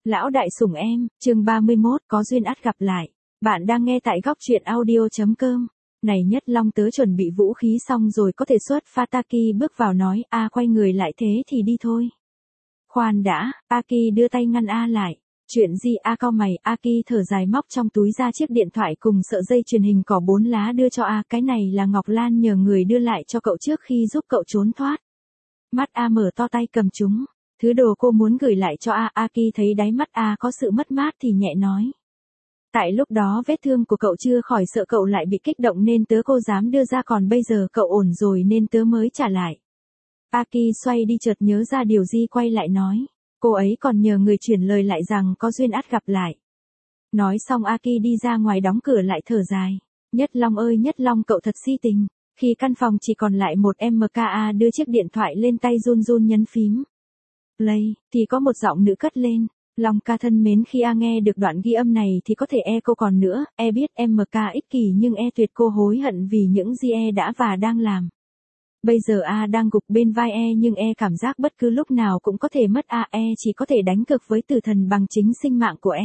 Lão đại sủng em, chương 31, có duyên ắt gặp lại. Bạn đang nghe tại góc truyện audio.com. Này Nhất Long, tớ chuẩn bị vũ khí xong rồi có thể xuất phát. Taki bước vào nói, quay người lại, thế thì đi thôi. Khoan đã, Aki đưa tay ngăn lại. Chuyện gì? Cau mày. Aki thở dài móc trong túi ra chiếc điện thoại cùng sợi dây truyền hình cỏ 4 lá đưa cho cái này là Ngọc Lan nhờ người đưa lại cho cậu trước khi giúp cậu trốn thoát. Mắt mở to tay cầm chúng. Thứ đồ cô muốn gửi lại cho Aki thấy đáy mắt có sự mất mát thì nhẹ nói. Tại lúc đó vết thương của cậu chưa khỏi, sợ cậu lại bị kích động nên tớ cô dám đưa ra, còn bây giờ cậu ổn rồi nên tớ mới trả lại. Aki xoay đi chợt nhớ ra điều gì quay lại nói. Cô ấy còn nhờ người chuyển lời lại rằng có duyên ắt gặp lại. Nói xong Aki đi ra ngoài đóng cửa lại thở dài. Nhất Long ơi Nhất Long, cậu thật si tình. Khi căn phòng chỉ còn lại một MKA đưa chiếc điện thoại lên tay run run nhấn phím. Play, thì có một giọng nữ cất lên. Long ca thân mến, khi nghe được đoạn ghi âm này thì có thể cô còn nữa, biết MK ích kỷ nhưng tuyệt cô hối hận vì những gì đã và đang làm. Bây giờ đang gục bên vai nhưng cảm giác bất cứ lúc nào cũng có thể mất chỉ có thể đánh cược với tử thần bằng chính sinh mạng của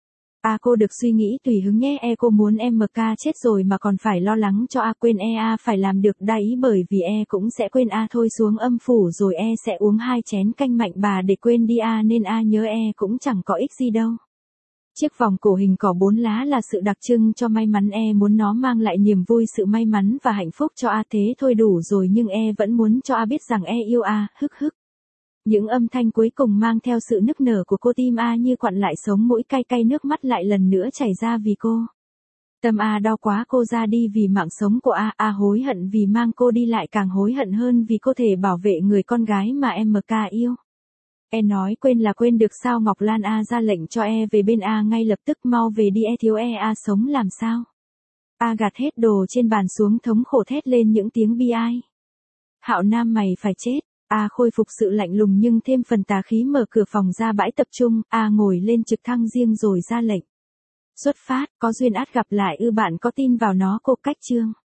cô được suy nghĩ tùy hứng nhé, cô muốn MK chết rồi mà còn phải lo lắng cho quên phải làm được đa ý, bởi vì cũng sẽ quên thôi xuống âm phủ rồi sẽ uống 2 chén canh mạnh bà để quên đi nên nhớ cũng chẳng có ích gì đâu. Chiếc vòng cổ hình cỏ 4 lá là sự đặc trưng cho may mắn, muốn nó mang lại niềm vui, sự may mắn và hạnh phúc cho thế thôi đủ rồi, nhưng vẫn muốn cho biết rằng yêu hức hức. Những âm thanh cuối cùng mang theo sự nức nở của cô, tim như quặn lại, sống mũi cay cay, nước mắt lại lần nữa chảy ra vì cô. Tâm đau quá, cô ra đi vì mạng sống của hối hận vì mang cô đi, lại càng hối hận hơn vì cô thể bảo vệ người con gái mà MK yêu. Nói quên là quên được sao? Ngọc Lan ra lệnh cho về bên ngay lập tức, mau về đi, thiếu sống làm sao? Gạt hết đồ trên bàn xuống, thống khổ thét lên những tiếng bi ai. Hạo Nam mày phải chết. Khôi phục sự lạnh lùng nhưng thêm phần tà khí, mở cửa phòng ra bãi tập trung, ngồi lên trực thăng riêng rồi ra lệnh. Xuất phát, có duyên ắt gặp lại bạn có tin vào nó? Cô cách chương.